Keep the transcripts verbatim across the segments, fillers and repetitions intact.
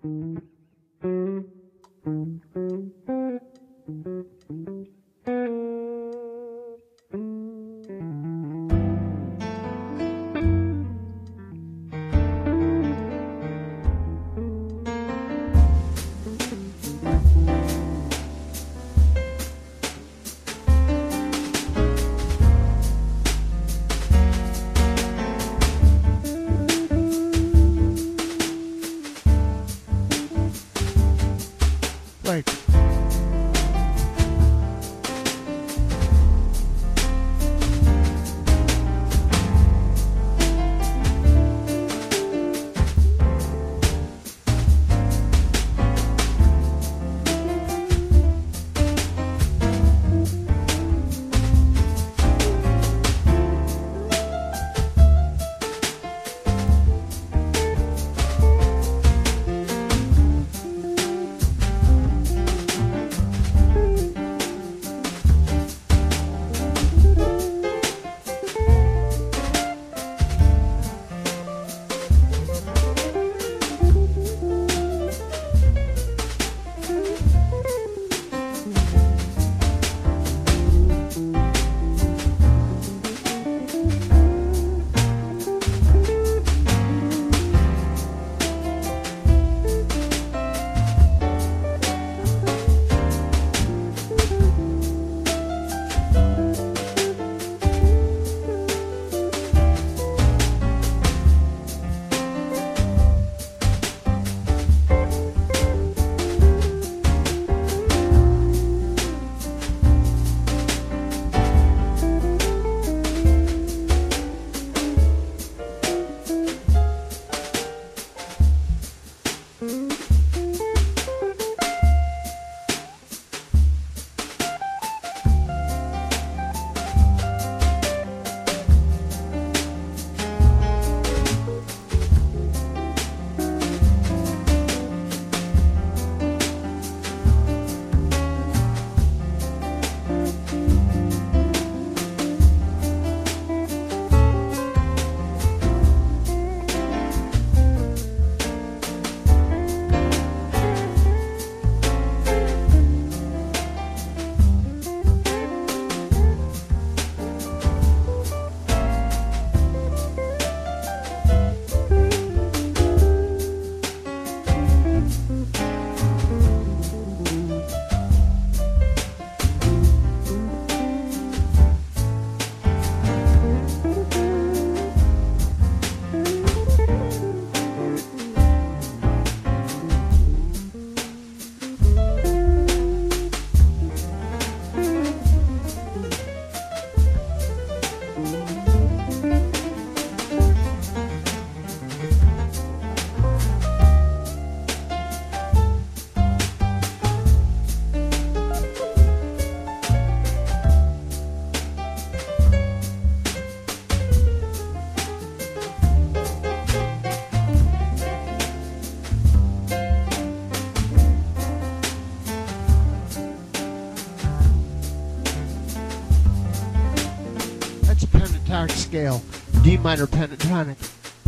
Scale, D minor pentatonic.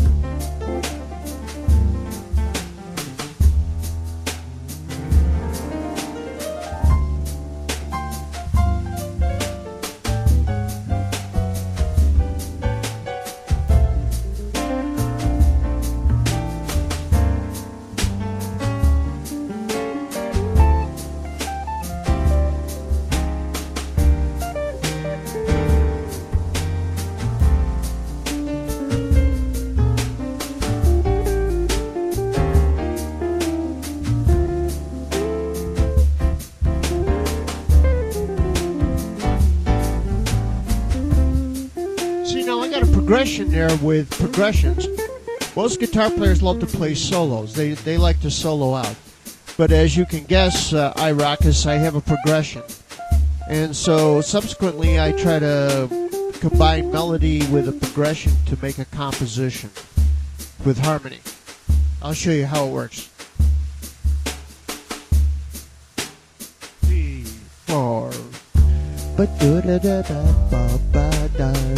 Progression there with progressions. Most guitar players love to play solos. They they like to solo out. But as you can guess, uh, I Rockus, I have a progression. And so subsequently I try to combine melody with a progression to make a composition with harmony. I'll show you how it works. Three, four.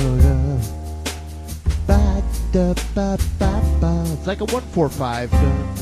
It's like a one four five.